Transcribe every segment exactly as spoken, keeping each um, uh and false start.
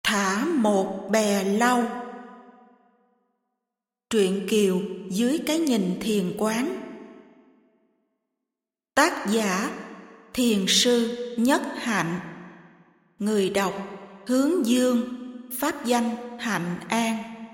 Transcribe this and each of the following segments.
Thả một bè lau. Truyện Kiều dưới cái nhìn thiền quán. Tác giả Thiền sư Nhất Hạnh. Người đọc Hướng Dương, pháp danh Hạnh An.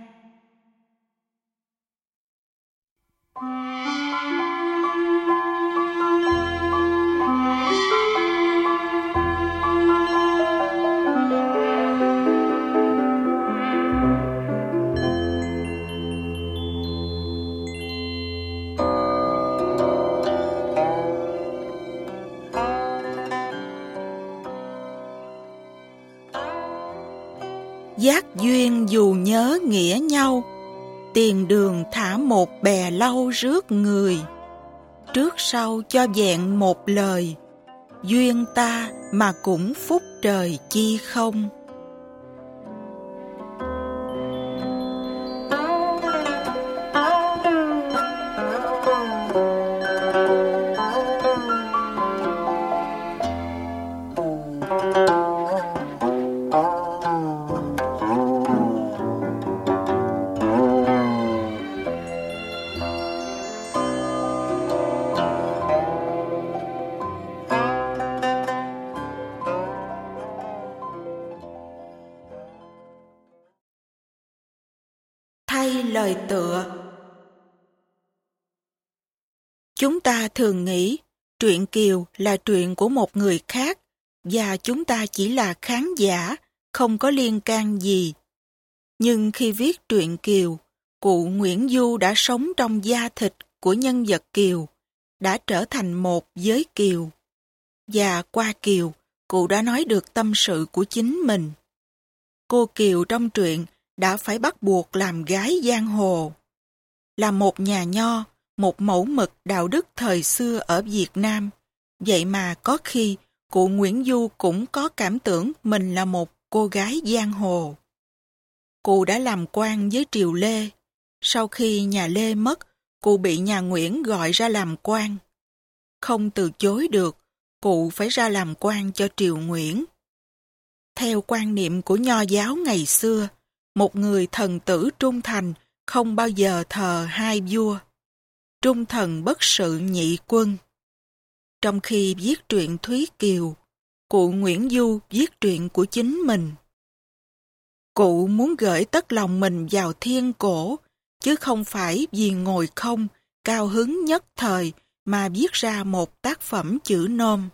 Giác duyên dù nhớ nghĩa nhau, tiền đường thả một bè lau rước người. Trước sau cho vẹn một lời, duyên ta mà cũng phúc trời chi không. Thay lời tựa. Chúng ta thường nghĩ truyện Kiều là truyện của một người khác và chúng ta chỉ là khán giả, không có liên can gì. Nhưng khi viết truyện Kiều, cụ Nguyễn Du đã sống trong da thịt của nhân vật Kiều, đã trở thành một với Kiều. Và qua Kiều, cụ đã nói được tâm sự của chính mình. Cô Kiều trong truyện đã phải bắt buộc làm gái giang hồ. Là một nhà nho, một mẫu mực đạo đức thời xưa ở Việt Nam, vậy mà có khi cụ Nguyễn Du cũng có cảm tưởng mình là một cô gái giang hồ. Cụ đã làm quan với triều Lê. Sau khi nhà Lê mất, cụ bị nhà Nguyễn gọi ra làm quan. Không từ chối được, cụ phải ra làm quan cho triều Nguyễn. Theo quan niệm của nho giáo ngày xưa, một người thần tử trung thành không bao giờ thờ hai vua. Trung thần bất sự nhị quân. Trong khi viết truyện Thúy Kiều, cụ Nguyễn Du viết truyện của chính mình. Cụ muốn gửi tất lòng mình vào thiên cổ, chứ không phải vì ngồi không, cao hứng nhất thời mà viết ra một tác phẩm chữ nôm.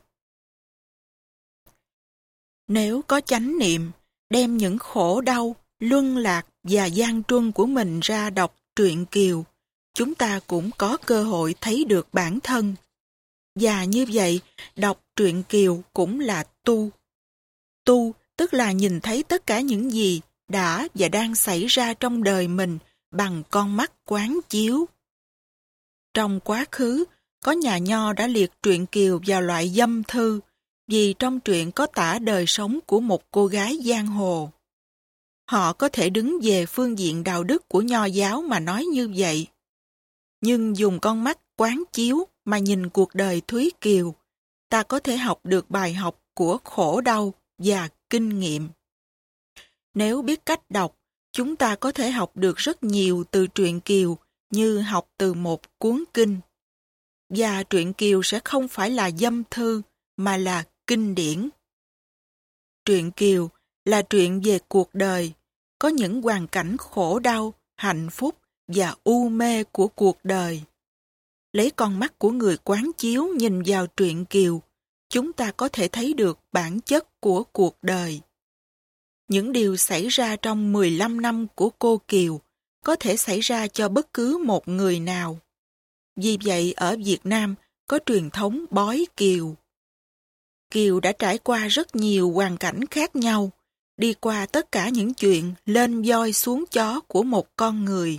Nếu có chánh niệm, đem những khổ đau, luân lạc và gian truân của mình ra đọc truyện Kiều, chúng ta cũng có cơ hội thấy được bản thân. Và như vậy, đọc truyện Kiều cũng là tu. Tu tức là nhìn thấy tất cả những gì đã và đang xảy ra trong đời mình bằng con mắt quán chiếu. Trong quá khứ, có nhà nho đã liệt truyện Kiều vào loại dâm thư, vì trong truyện có tả đời sống của một cô gái giang hồ. Họ có thể đứng về phương diện đạo đức của nho giáo mà nói như vậy. Nhưng dùng con mắt quán chiếu mà nhìn cuộc đời Thúy Kiều, ta có thể học được bài học của khổ đau và kinh nghiệm. Nếu biết cách đọc, chúng ta có thể học được rất nhiều từ truyện Kiều như học từ một cuốn kinh. Và truyện Kiều sẽ không phải là dâm thư mà là kinh điển. Truyện Kiều là truyện về cuộc đời, có những hoàn cảnh khổ đau, hạnh phúc và u mê của cuộc đời. Lấy con mắt của người quán chiếu nhìn vào truyện Kiều, chúng ta có thể thấy được bản chất của cuộc đời. Những điều xảy ra trong mười lăm năm của cô Kiều có thể xảy ra cho bất cứ một người nào. Vì vậy ở Việt Nam có truyền thống bói Kiều. Kiều đã trải qua rất nhiều hoàn cảnh khác nhau, đi qua tất cả những chuyện lên voi xuống chó của một con người.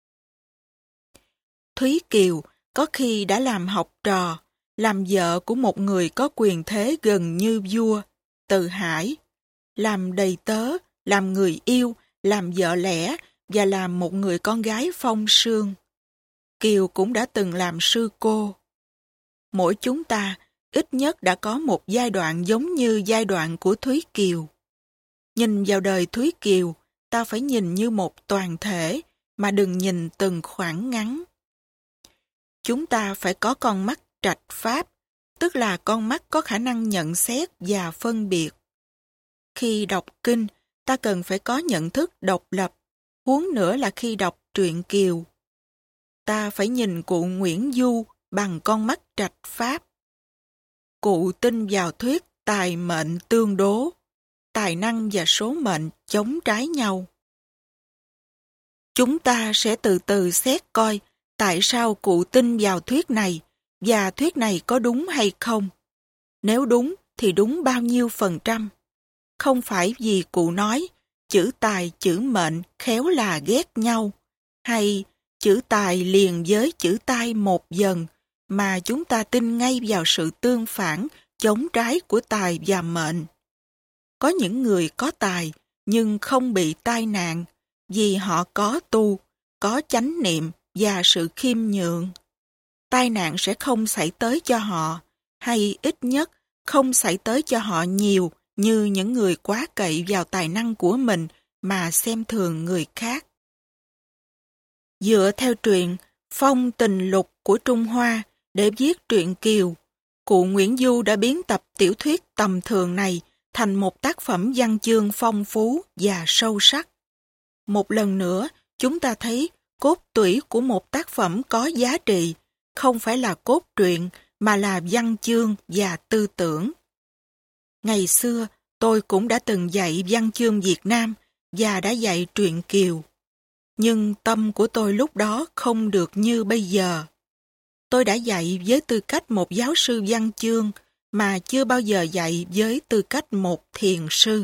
Thúy Kiều có khi đã làm học trò, làm vợ của một người có quyền thế gần như vua, Từ Hải, làm đầy tớ, làm người yêu, làm vợ lẽ và làm một người con gái phong sương. Kiều cũng đã từng làm sư cô. Mỗi chúng ta ít nhất đã có một giai đoạn giống như giai đoạn của Thúy Kiều. Nhìn vào đời Thúy Kiều, ta phải nhìn như một toàn thể, mà đừng nhìn từng khoảng ngắn. Chúng ta phải có con mắt trạch pháp, tức là con mắt có khả năng nhận xét và phân biệt. Khi đọc kinh, ta cần phải có nhận thức độc lập, huống nữa là khi đọc truyện Kiều. Ta phải nhìn cụ Nguyễn Du bằng con mắt trạch pháp. Cụ tin vào thuyết tài mệnh tương đố, tài năng và số mệnh chống trái nhau. Chúng ta sẽ từ từ xét coi tại sao cụ tin vào thuyết này và thuyết này có đúng hay không. Nếu đúng thì đúng bao nhiêu phần trăm. Không phải vì cụ nói chữ tài chữ mệnh khéo là ghét nhau, hay chữ tài liền với chữ tai một dần, mà chúng ta tin ngay vào sự tương phản, chống trái của tài và mệnh. Có những người có tài nhưng không bị tai nạn vì họ có tu, có chánh niệm và sự khiêm nhượng. Tai nạn sẽ không xảy tới cho họ, hay ít nhất không xảy tới cho họ nhiều như những người quá cậy vào tài năng của mình mà xem thường người khác. Dựa theo truyện Phong Tình Lục của Trung Hoa để viết truyện Kiều, cụ Nguyễn Du đã biến tập tiểu thuyết tầm thường này thành một tác phẩm văn chương phong phú và sâu sắc. Một lần nữa, chúng ta thấy cốt tủy của một tác phẩm có giá trị, không phải là cốt truyện mà là văn chương và tư tưởng. Ngày xưa, tôi cũng đã từng dạy văn chương Việt Nam và đã dạy truyện Kiều. Nhưng tâm của tôi lúc đó không được như bây giờ. Tôi đã dạy với tư cách một giáo sư văn chương mà chưa bao giờ dạy với tư cách một thiền sư.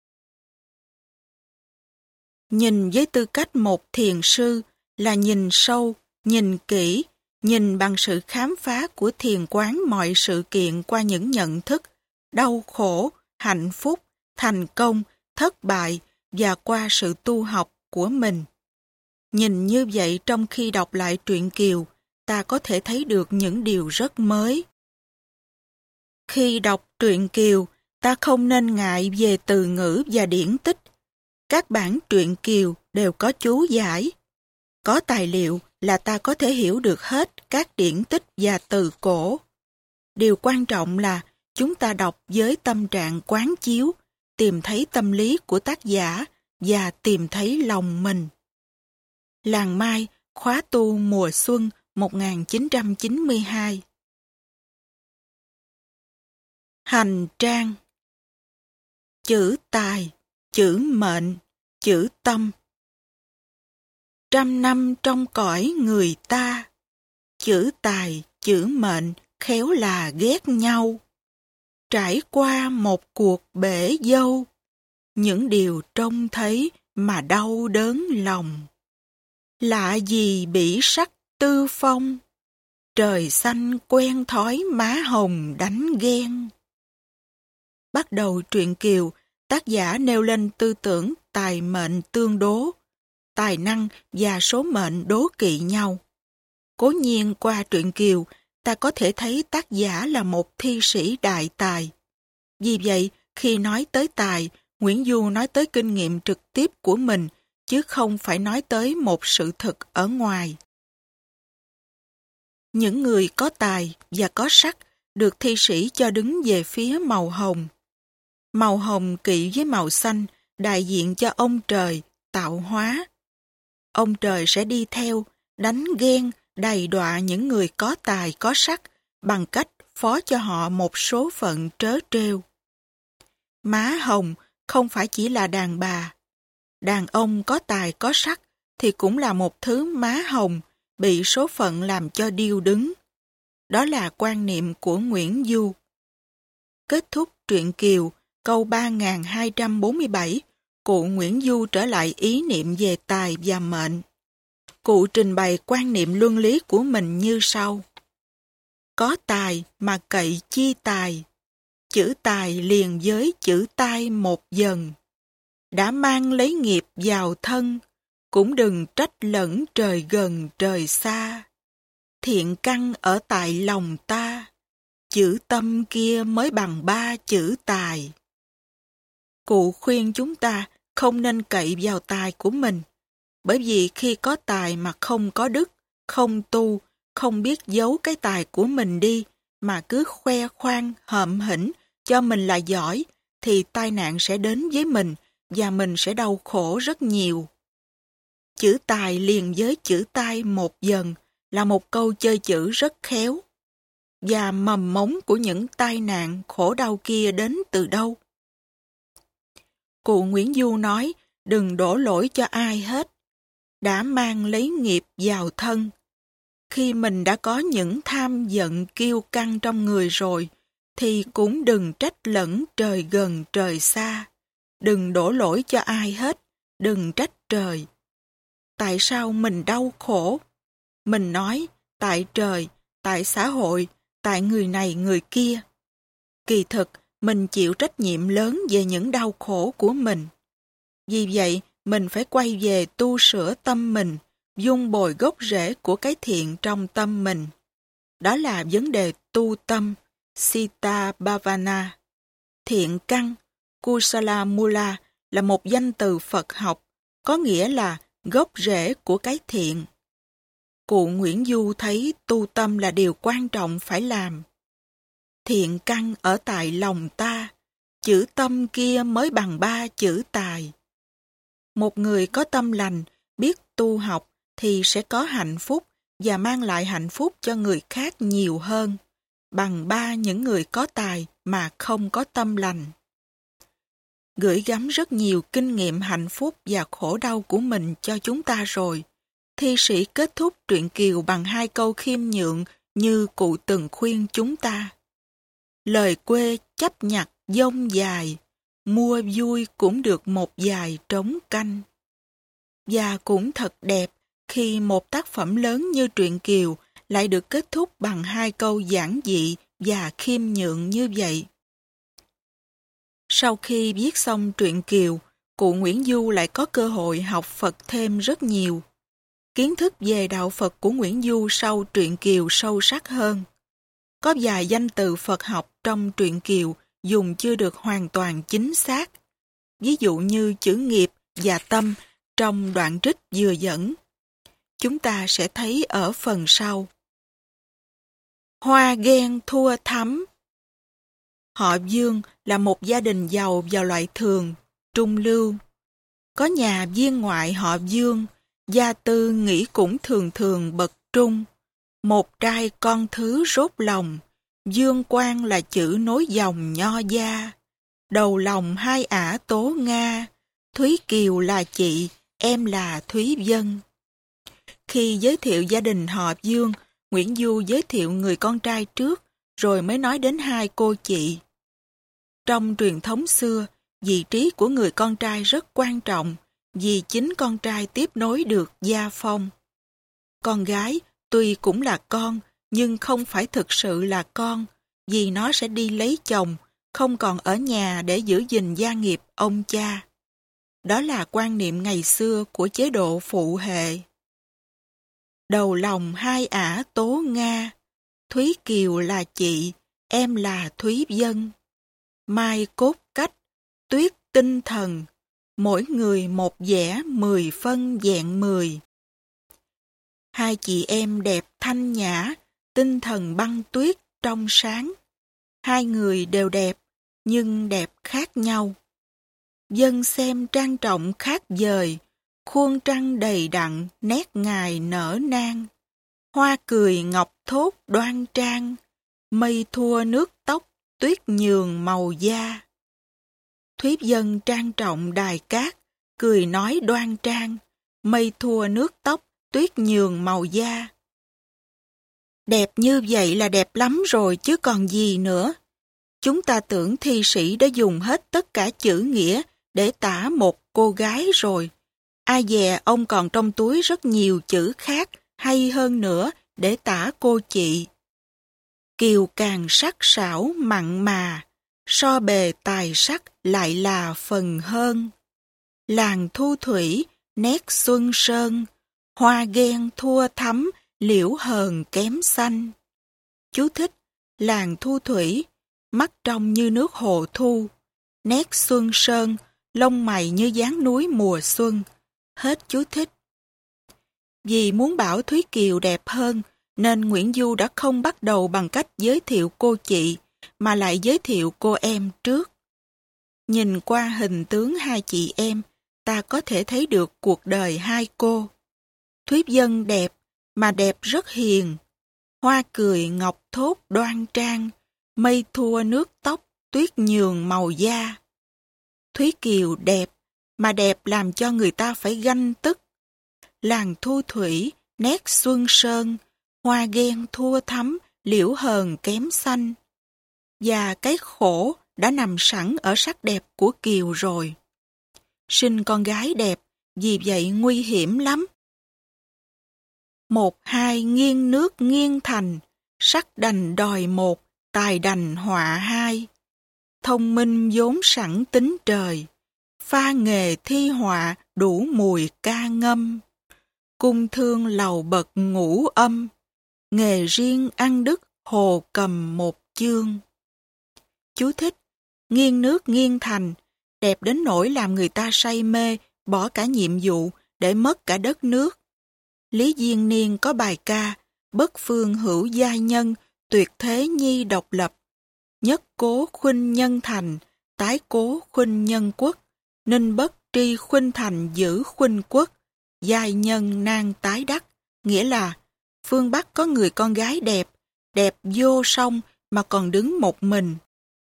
Nhìn với tư cách một thiền sư là nhìn sâu, nhìn kỹ, nhìn bằng sự khám phá của thiền quán mọi sự kiện qua những nhận thức, đau khổ, hạnh phúc, thành công, thất bại và qua sự tu học của mình. Nhìn như vậy trong khi đọc lại truyện Kiều, ta có thể thấy được những điều rất mới. Khi đọc truyện Kiều, ta không nên ngại về từ ngữ và điển tích. Các bản truyện Kiều đều có chú giải. Có tài liệu là ta có thể hiểu được hết các điển tích và từ cổ. Điều quan trọng là chúng ta đọc với tâm trạng quán chiếu, tìm thấy tâm lý của tác giả và tìm thấy lòng mình. Làng Mai, khóa tu mùa xuân một nghìn chín trăm chín mươi hai. Hành trang. Chữ tài, chữ mệnh, chữ tâm. Trăm năm trong cõi người ta, chữ tài, chữ mệnh khéo là ghét nhau. Trải qua một cuộc bể dâu, những điều trông thấy mà đau đớn lòng. Lạ gì bỉ sắc tư phong, trời xanh quen thói má hồng đánh ghen. Bắt đầu truyện Kiều, tác giả nêu lên tư tưởng tài mệnh tương đố, tài năng và số mệnh đố kỵ nhau. Cố nhiên qua truyện Kiều, ta có thể thấy tác giả là một thi sĩ đại tài. Vì vậy, khi nói tới tài, Nguyễn Du nói tới kinh nghiệm trực tiếp của mình, chứ không phải nói tới một sự thật ở ngoài. Những người có tài và có sắc được thi sĩ cho đứng về phía màu hồng. Màu hồng kỵ với màu xanh đại diện cho ông trời, tạo hóa. Ông trời sẽ đi theo, đánh ghen, đầy đọa những người có tài có sắc bằng cách phó cho họ một số phận trớ trêu. Má hồng không phải chỉ là đàn bà. Đàn ông có tài có sắc thì cũng là một thứ má hồng bị số phận làm cho điêu đứng. Đó là quan niệm của Nguyễn Du. Kết thúc truyện Kiều, câu ba nghìn hai trăm bốn mươi bảy, cụ Nguyễn Du trở lại ý niệm về tài và mệnh. Cụ trình bày quan niệm luân lý của mình như sau. Có tài mà cậy chi tài, chữ tài liền với chữ tai một dần. Đã mang lấy nghiệp vào thân, cũng đừng trách lẫn trời gần trời xa. Thiện căn ở tại lòng ta, chữ tâm kia mới bằng ba chữ tài. Cụ khuyên chúng ta không nên cậy vào tài của mình, bởi vì khi có tài mà không có đức, không tu, không biết giấu cái tài của mình đi, mà cứ khoe khoang, hợm hĩnh, cho mình là giỏi, thì tai nạn sẽ đến với mình, và mình sẽ đau khổ rất nhiều. Chữ tài liền với chữ tai một dần là một câu chơi chữ rất khéo. Và mầm mống của những tai nạn khổ đau kia đến từ đâu? Cụ Nguyễn Du nói, đừng đổ lỗi cho ai hết. Đã mang lấy nghiệp vào thân. Khi mình đã có những tham giận kiêu căng trong người rồi, thì cũng đừng trách lẫn trời gần trời xa. Đừng đổ lỗi cho ai hết, đừng trách trời. Tại sao mình đau khổ? Mình nói, tại trời, tại xã hội, tại người này người kia. Kỳ thực, mình chịu trách nhiệm lớn về những đau khổ của mình. Vì vậy, mình phải quay về tu sửa tâm mình, vun bồi gốc rễ của cái thiện trong tâm mình. Đó là vấn đề tu tâm, Sita Bhavana. Thiện căn, Kusala Mula, là một danh từ Phật học, có nghĩa là gốc rễ của cái thiện. Cụ Nguyễn Du thấy tu tâm là điều quan trọng phải làm. Thiện căn ở tại lòng ta, chữ tâm kia mới bằng ba chữ tài. Một người có tâm lành, biết tu học thì sẽ có hạnh phúc và mang lại hạnh phúc cho người khác nhiều hơn, bằng ba những người có tài mà không có tâm lành. Gửi gắm rất nhiều kinh nghiệm hạnh phúc và khổ đau của mình cho chúng ta rồi. Thi sĩ kết thúc truyện Kiều bằng hai câu khiêm nhượng như cụ từng khuyên chúng ta. Lời quê chấp nhặt dông dài, mua vui cũng được một vài trống canh. Và cũng thật đẹp khi một tác phẩm lớn như truyện Kiều lại được kết thúc bằng hai câu giản dị và khiêm nhượng như vậy. Sau khi viết xong truyện Kiều, cụ Nguyễn Du lại có cơ hội học Phật thêm rất nhiều. Kiến thức về đạo Phật của Nguyễn Du sau truyện Kiều sâu sắc hơn. Có vài danh từ Phật học trong truyện Kiều dùng chưa được hoàn toàn chính xác. Ví dụ như chữ nghiệp và tâm trong đoạn trích vừa dẫn. Chúng ta sẽ thấy ở phần sau. Hoa ghen thua thắm. Họ Dương là một gia đình giàu vào loại thường, trung lưu. Có nhà viên ngoại họ Dương, gia tư nghĩ cũng thường thường bậc trung. Một trai con thứ rốt lòng, Dương Quang là chữ nối dòng nho gia. Đầu lòng hai ả Tố Nga, Thúy Kiều là chị, em là Thúy Vân. Khi giới thiệu gia đình họ Dương, Nguyễn Du giới thiệu người con trai trước, rồi mới nói đến hai cô chị. Trong truyền thống xưa, vị trí của người con trai rất quan trọng, vì chính con trai tiếp nối được gia phong. Con gái tuy cũng là con, nhưng không phải thực sự là con, vì nó sẽ đi lấy chồng, không còn ở nhà để giữ gìn gia nghiệp ông cha. Đó là quan niệm ngày xưa của chế độ phụ hệ. Đầu lòng hai ả Tố Nga, Thúy Kiều là chị, em là Thúy Vân. Mai cốt cách, tuyết tinh thần, mỗi người một vẻ mười phân vẹn mười. Hai chị em đẹp thanh nhã, tinh thần băng tuyết trong sáng. Hai người đều đẹp, nhưng đẹp khác nhau. Dân xem trang trọng khác vời, khuôn trăng đầy đặn, nét ngài nở nang. Hoa cười ngọc thốt đoan trang, mây thua nước tóc, tuyết nhường màu da. Thúy Vân trang trọng đài cát, cười nói đoan trang, mây thua nước tóc, tuyết nhường màu da. Đẹp như vậy là đẹp lắm rồi chứ còn gì nữa. Chúng ta tưởng thi sĩ đã dùng hết tất cả chữ nghĩa để tả một cô gái rồi. Ai dè ông còn trong túi rất nhiều chữ khác hay hơn nữa để tả cô chị. Kiều càng sắc sảo mặn mà, so bề tài sắc lại là phần hơn. Làng thu thủy, nét xuân sơn, hoa ghen thua thắm, liễu hờn kém xanh. Chú thích: làng thu thủy, mắt trong như nước hồ thu, nét xuân sơn, lông mày như dáng núi mùa xuân. Hết chú thích. Vì muốn bảo Thúy Kiều đẹp hơn, nên Nguyễn Du đã không bắt đầu bằng cách giới thiệu cô chị, mà lại giới thiệu cô em trước. Nhìn qua hình tướng hai chị em, ta có thể thấy được cuộc đời hai cô. Thúy Vân đẹp, mà đẹp rất hiền. Hoa cười ngọc thốt đoan trang, mây thua nước tóc, tuyết nhường màu da. Thúy Kiều đẹp, mà đẹp làm cho người ta phải ganh tức. Làng thu thủy, nét xuân sơn, hoa ghen thua thắm, liễu hờn kém xanh. Và cái khổ đã nằm sẵn ở sắc đẹp của Kiều rồi. Sinh con gái đẹp, vì vậy nguy hiểm lắm. Một hai nghiêng nước nghiêng thành, sắc đành đòi một, tài đành họa hai. Thông minh vốn sẵn tính trời, pha nghề thi họa đủ mùi ca ngâm. Cung thương lầu bậc ngũ âm, nghề riêng ăn đức hồ cầm một chương. Chú thích: nghiêng nước nghiêng thành, đẹp đến nỗi làm người ta say mê, bỏ cả nhiệm vụ để mất cả đất nước. Lý Diên Niên có bài ca bất phương hữu giai nhân, tuyệt thế nhi độc lập. Nhất cố khuynh nhân thành, tái cố khuynh nhân quốc. Ninh bất tri khuynh thành giữ khuynh quốc, giai nhân nan tái đắc. Nghĩa là phương Bắc có người con gái đẹp, đẹp vô song mà còn đứng một mình.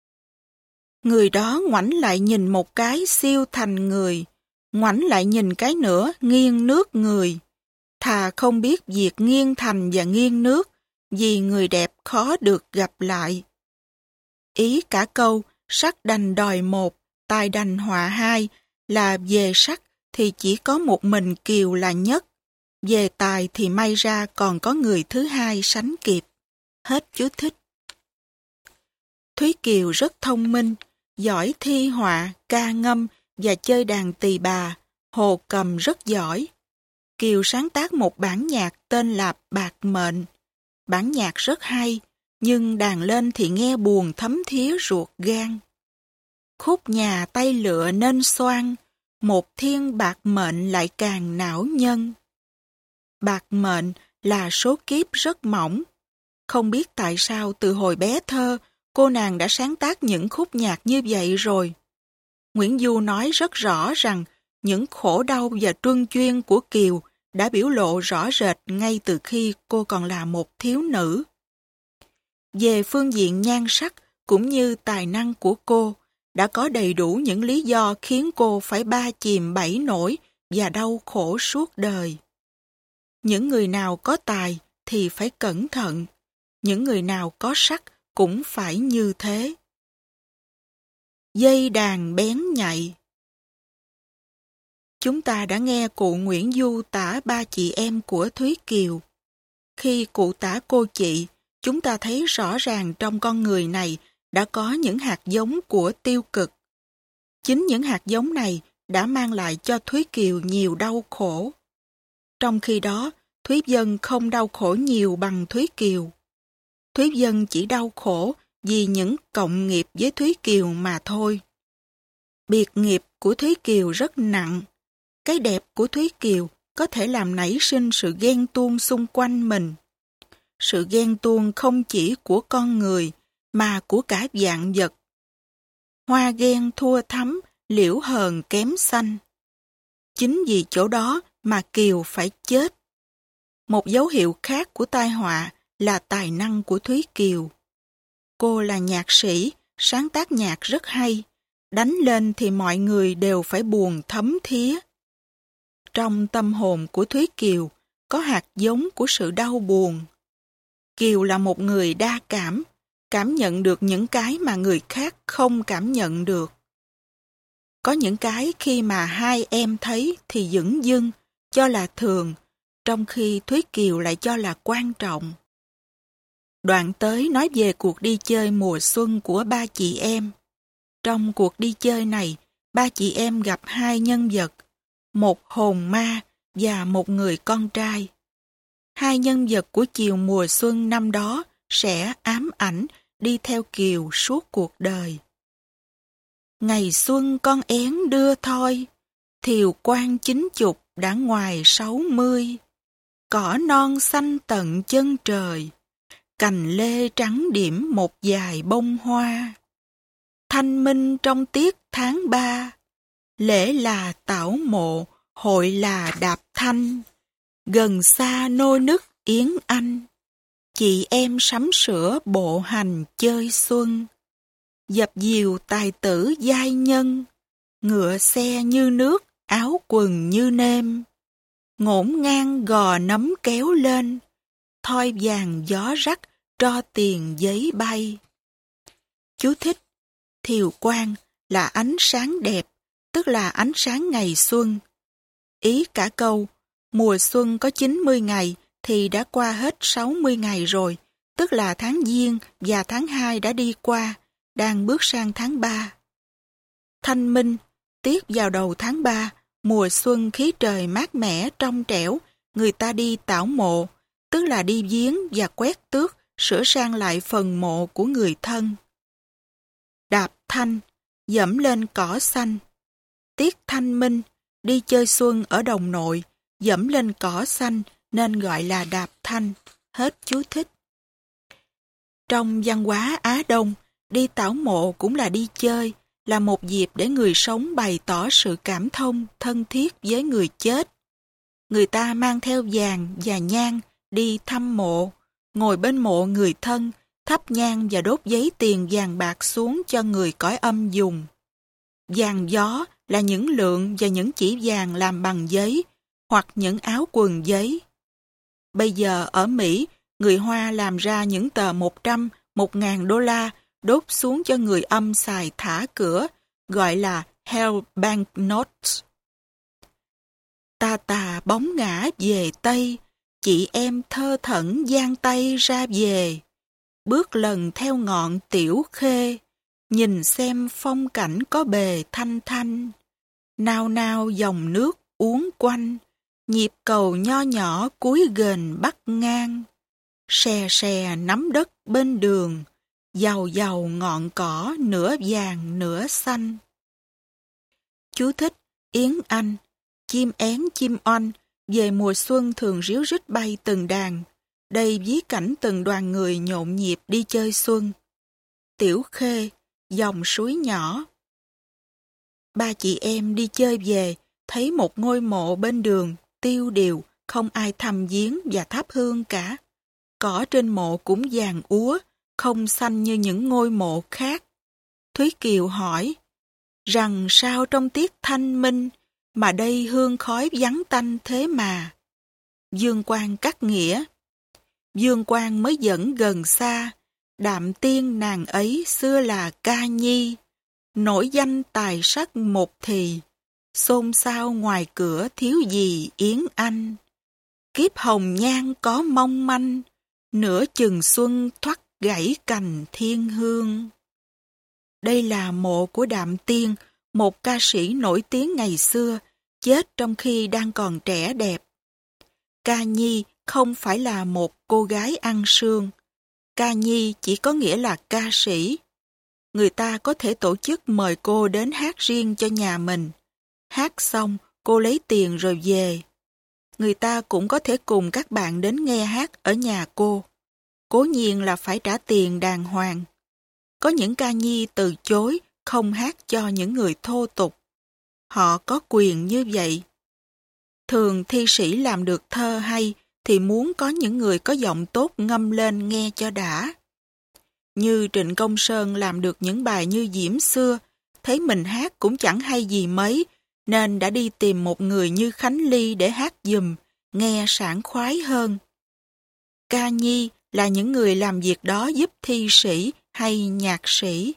Người đó ngoảnh lại nhìn một cái siêu thành người, ngoảnh lại nhìn cái nữa nghiêng nước người. Thà không biết việc nghiêng thành và nghiêng nước, vì người đẹp khó được gặp lại. Ý cả câu sắc đành đòi một, tài đành họa hai là về sắc thì chỉ có một mình Kiều là nhất, về tài thì may ra còn có người thứ hai sánh kịp. Hết chú thích. Thúy Kiều rất thông minh, giỏi thi họa, ca ngâm và chơi đàn tỳ bà, hồ cầm rất giỏi. Kiều sáng tác một bản nhạc tên là Bạc Mệnh. Bản nhạc rất hay, nhưng đàn lên thì nghe buồn thấm thía ruột gan. Khúc nhà tay lựa nên xoan, một thiên bạc mệnh lại càng não nhân. Bạc mệnh là số kiếp rất mỏng. Không biết tại sao từ hồi bé thơ, cô nàng đã sáng tác những khúc nhạc như vậy rồi. Nguyễn Du nói rất rõ rằng những khổ đau và truân chuyên của Kiều đã biểu lộ rõ rệt ngay từ khi cô còn là một thiếu nữ. Về phương diện nhan sắc cũng như tài năng của cô, đã có đầy đủ những lý do khiến cô phải ba chìm bảy nổi và đau khổ suốt đời. Những người nào có tài thì phải cẩn thận, những người nào có sắc cũng phải như thế. Dây đàn bén nhạy. Chúng ta đã nghe cụ Nguyễn Du tả ba chị em của Thúy Kiều. Khi cụ tả cô chị, chúng ta thấy rõ ràng trong con người này đã có những hạt giống của tiêu cực. Chính những hạt giống này đã mang lại cho Thúy Kiều nhiều đau khổ. Trong khi đó, Thúy Vân không đau khổ nhiều bằng Thúy Kiều. Thúy Vân chỉ đau khổ vì những cộng nghiệp với Thúy Kiều mà thôi. Biệt nghiệp của Thúy Kiều rất nặng. Cái đẹp của Thúy Kiều có thể làm nảy sinh sự ghen tuông xung quanh mình. Sự ghen tuông không chỉ của con người, mà của cả vạn vật. Hoa ghen thua thắm, liễu hờn kém xanh. Chính vì chỗ đó mà Kiều phải chết. Một dấu hiệu khác của tai họa là tài năng của Thúy Kiều. Cô là nhạc sĩ, sáng tác nhạc rất hay. Đánh lên thì mọi người đều phải buồn thấm thía. Trong tâm hồn của Thúy Kiều có hạt giống của sự đau buồn. Kiều là một người đa cảm, cảm nhận được những cái mà người khác không cảm nhận được. Có những cái khi mà hai em thấy thì dửng dưng, cho là thường, trong khi Thúy Kiều lại cho là quan trọng. Đoạn tới nói về cuộc đi chơi mùa xuân của ba chị em. Trong cuộc đi chơi này, ba chị em gặp hai nhân vật, một hồn ma và một người con trai. Hai nhân vật của chiều mùa xuân năm đó sẽ ám ảnh đi theo Kiều suốt cuộc đời. Ngày xuân con én đưa thôi, thiều quang chín chục đã ngoài sáu mươi. Cỏ non xanh tận chân trời, cành lê trắng điểm một dải bông hoa. Thanh minh trong tiết tháng ba, lễ là tảo mộ, hội là đạp thanh. Gần xa nô nức yến anh, chị em sắm sửa bộ hành chơi xuân. Dập dìu tài tử giai nhân, ngựa xe như nước, áo quần như nêm. Ngổn ngang gò nấm kéo lên, thoi vàng gió rắc, tro tiền giấy bay. Chú thích: thiều quang là ánh sáng đẹp, tức là ánh sáng ngày xuân. Ý cả câu, mùa xuân có chín mươi ngày thì đã qua hết sáu mươi ngày rồi, tức là tháng Giêng và tháng hai đã đi qua, đang bước sang tháng ba. Thanh minh, tiết vào đầu tháng ba, mùa xuân khí trời mát mẻ trong trẻo, người ta đi tảo mộ, tức là đi viếng và quét tước, sửa sang lại phần mộ của người thân. Đạp thanh, dẫm lên cỏ xanh. Tiết thanh minh, đi chơi xuân ở đồng nội, dẫm lên cỏ xanh nên gọi là đạp thanh. Hết chú thích. Trong văn hóa Á Đông, đi tảo mộ cũng là đi chơi, là một dịp để người sống bày tỏ sự cảm thông, thân thiết với người chết. Người ta mang theo vàng và nhang đi thăm mộ, ngồi bên mộ người thân, thắp nhang và đốt giấy tiền vàng bạc xuống cho người cõi âm dùng. Vàng gió là những lượng và những chỉ vàng làm bằng giấy, hoặc những áo quần giấy. Bây giờ ở Mỹ, người Hoa làm ra những tờ một trăm, một ngàn đô la, đốt xuống cho người âm xài thả cửa, gọi là Hell Bank Notes. Ta tà bóng ngã về Tây, chị em thơ thẩn giang tay ra về. Bước lần theo ngọn tiểu khê, nhìn xem phong cảnh có bề thanh thanh. Nao nao dòng nước uốn quanh, nhịp cầu nho nhỏ cuối ghềnh bắc ngang. Xè xè nắm đất bên đường, giàu giàu ngọn cỏ nửa vàng nửa xanh. Chú thích: yến anh, chim én chim oanh, về mùa xuân thường ríu rít bay từng đàn. Đây ví cảnh từng đoàn người nhộn nhịp đi chơi xuân. Tiểu khê, dòng suối nhỏ. Ba chị em đi chơi về, thấy một ngôi mộ bên đường, tiêu điều, không ai thăm viếng và thắp hương cả. Cỏ trên mộ cũng vàng úa, không xanh như những ngôi mộ khác. Thúy Kiều hỏi, rằng sao trong tiết thanh minh, mà đây hương khói vắng tanh thế mà? Dương Quang cắt nghĩa, Dương Quang mới dẫn gần xa, đạm tiên nàng ấy xưa là Ca Nhi, nổi danh tài sắc một thì, xôn xao ngoài cửa thiếu gì yến anh. Kiếp hồng nhan có mong manh, nửa chừng xuân thoát gãy cành thiên hương. Đây là mộ của Đạm Tiên, một ca sĩ nổi tiếng ngày xưa, chết trong khi đang còn trẻ đẹp. Ca Nhi không phải là một cô gái ăn sương. Ca Nhi chỉ có nghĩa là ca sĩ. Người ta có thể tổ chức mời cô đến hát riêng cho nhà mình. Hát xong, cô lấy tiền rồi về. Người ta cũng có thể cùng các bạn đến nghe hát ở nhà cô. Cố nhiên là phải trả tiền đàng hoàng. Có những ca nhi từ chối không hát cho những người thô tục. Họ có quyền như vậy. Thường thi sĩ làm được thơ hay thì muốn có những người có giọng tốt ngâm lên nghe cho đã. Như Trịnh Công Sơn làm được những bài như Diễm Xưa, thấy mình hát cũng chẳng hay gì mấy, nên đã đi tìm một người như Khánh Ly để hát giùm, nghe sảng khoái hơn. Ca nhi là những người làm việc đó giúp thi sĩ hay nhạc sĩ.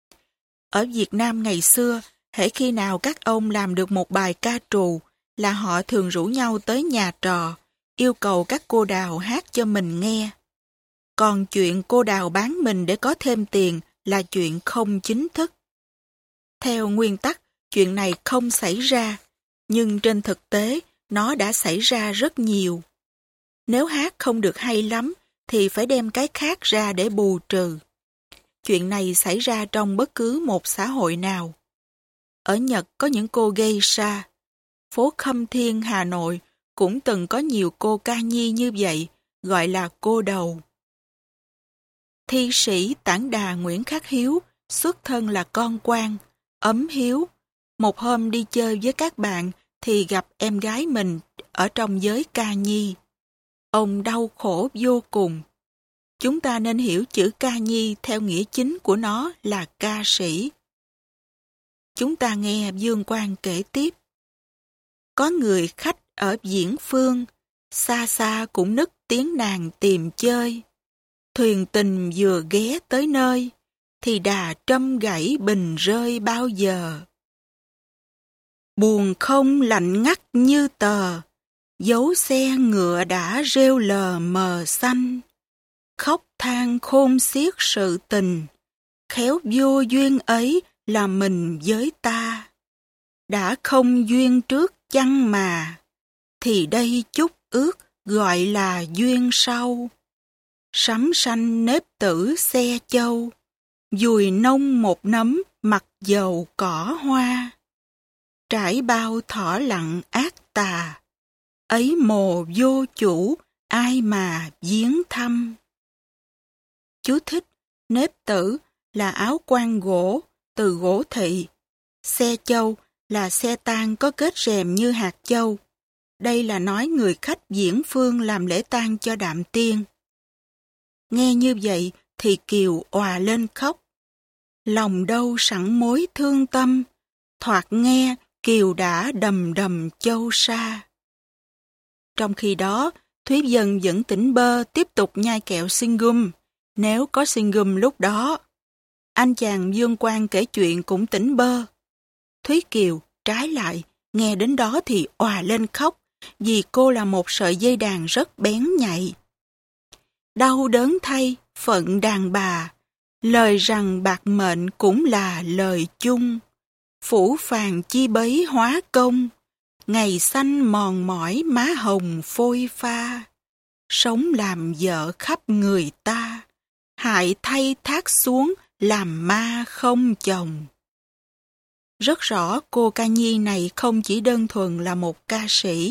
Ở Việt Nam ngày xưa, hễ khi nào các ông làm được một bài ca trù, là họ thường rủ nhau tới nhà trò, yêu cầu các cô đào hát cho mình nghe. Còn chuyện cô đào bán mình để có thêm tiền là chuyện không chính thức. Theo nguyên tắc, chuyện này không xảy ra, nhưng trên thực tế, nó đã xảy ra rất nhiều. Nếu hát không được hay lắm, thì phải đem cái khác ra để bù trừ. Chuyện này xảy ra trong bất cứ một xã hội nào. ở Nhật có những cô geisha. Phố Khâm Thiên, Hà Nội cũng từng có nhiều cô ca nhi như vậy, gọi là cô đầu. Thi sĩ Tản Đà Nguyễn Khắc Hiếu xuất thân là con quan, ấm hiếu. Một hôm đi chơi với các bạn thì gặp em gái mình ở trong giới ca nhi. Ông đau khổ vô cùng. Chúng ta nên hiểu chữ ca nhi theo nghĩa chính của nó là ca sĩ. Chúng ta nghe Dương Quang kể tiếp. Có người khách ở Diễn Phương, xa xa cũng nức tiếng nàng tìm chơi. Thuyền tình vừa ghé tới nơi, thì đà trâm gãy bình rơi bao giờ. Buồn không lạnh ngắt như tờ, dấu xe ngựa đã rêu lờ mờ xanh. Khóc than khôn xiết sự tình, khéo vô duyên ấy là mình với ta. Đã không duyên trước chăng mà, thì đây chút ước gọi là duyên sau. Sắm xanh nếp tử xe châu, dùi nông một nấm mặc dầu cỏ hoa. Trải bao thỏ lặng ác tà, ấy mồ vô chủ ai mà viếng thăm. Chú thích: nếp tử là áo quan gỗ, từ gỗ thị. Xe châu là xe tang có kết rèm như hạt châu. Đây là nói người khách Diễn Phương làm lễ tang cho Đạm Tiên. Nghe như vậy thì Kiều òa lên khóc. Lòng đâu sẵn mối thương tâm, thoạt nghe Kiều đã đầm đầm châu sa. Trong khi đó, Thúy Vân vẫn tỉnh bơ tiếp tục nhai kẹo xin gum, nếu có xin gum lúc đó. Anh chàng Dương Quang kể chuyện cũng tỉnh bơ. Thúy Kiều trái lại, nghe đến đó thì òa lên khóc, vì cô là một sợi dây đàn rất bén nhạy. Đau đớn thay, phận đàn bà, lời rằng bạc mệnh cũng là lời chung. Phủ phàng chi bấy hóa công, ngày xanh mòn mỏi má hồng phôi pha. Sống làm vợ khắp người ta, hại thay thác xuống làm ma không chồng. Rất rõ cô ca nhi này không chỉ đơn thuần là một ca sĩ.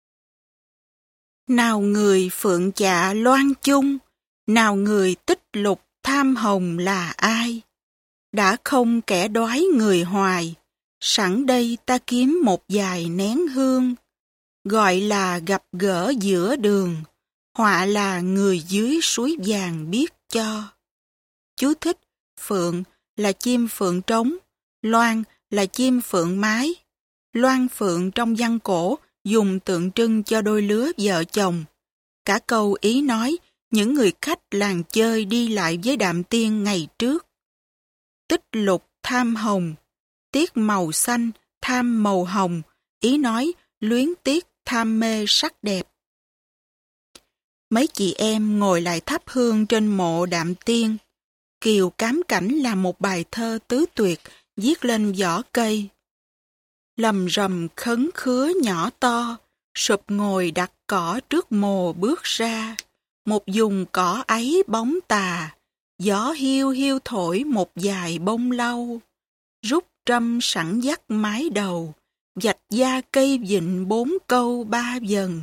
Nào người phượng chạ loan chung, nào người tích lục tham hồng là ai? Đã không kẻ đoái người hoài, sẵn đây ta kiếm một vài nén hương. Gọi là gặp gỡ giữa đường, họa là người dưới suối vàng biết cho. Chú thích: phượng là chim phượng trống, loan là chim phượng mái. Loan phượng trong văn cổ dùng tượng trưng cho đôi lứa vợ chồng. Cả câu ý nói những người khách làng chơi đi lại với Đạm Tiên ngày trước. Tích lục tham hồng, tiếc màu xanh, tham màu hồng, ý nói luyến tiếc tham mê sắc đẹp. Mấy chị em ngồi lại thắp hương trên mộ Đạm Tiên. Kiều cám cảnh là một bài thơ tứ tuyệt viết lên vỏ cây. Lầm rầm khấn khứa nhỏ to, sụp ngồi đặt cỏ trước mồ bước ra. Một vùng cỏ ấy bóng tà, gió hiu hiu thổi một vài bông lau. Rút trâm sẵn dắt mái đầu, vạch da cây vịn bốn câu ba dần.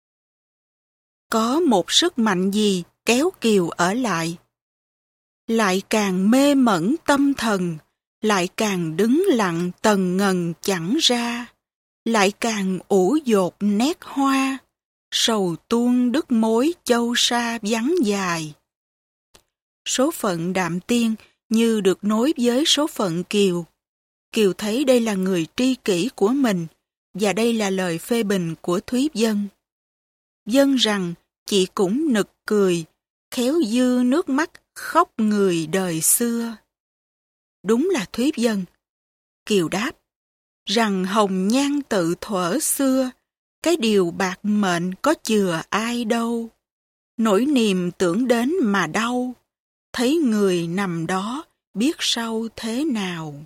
Có một sức mạnh gì kéo Kiều ở lại. Lại càng mê mẩn tâm thần, lại càng đứng lặng tần ngần chẳng ra, lại càng ủ dột nét hoa, sầu tuôn đứt mối châu sa vắng dài. Số phận Đạm Tiên như được nối với số phận Kiều. Kiều thấy đây là người tri kỷ của mình, và đây là lời phê bình của Thúy Vân. Vân rằng chị cũng nực cười, khéo dư nước mắt khóc người đời xưa. Đúng là Thúy Vân. Kiều đáp, rằng hồng nhan tự thuở xưa, cái điều bạc mệnh có chừa ai đâu. Nỗi niềm tưởng đến mà đau, thấy người nằm đó biết sau thế nào.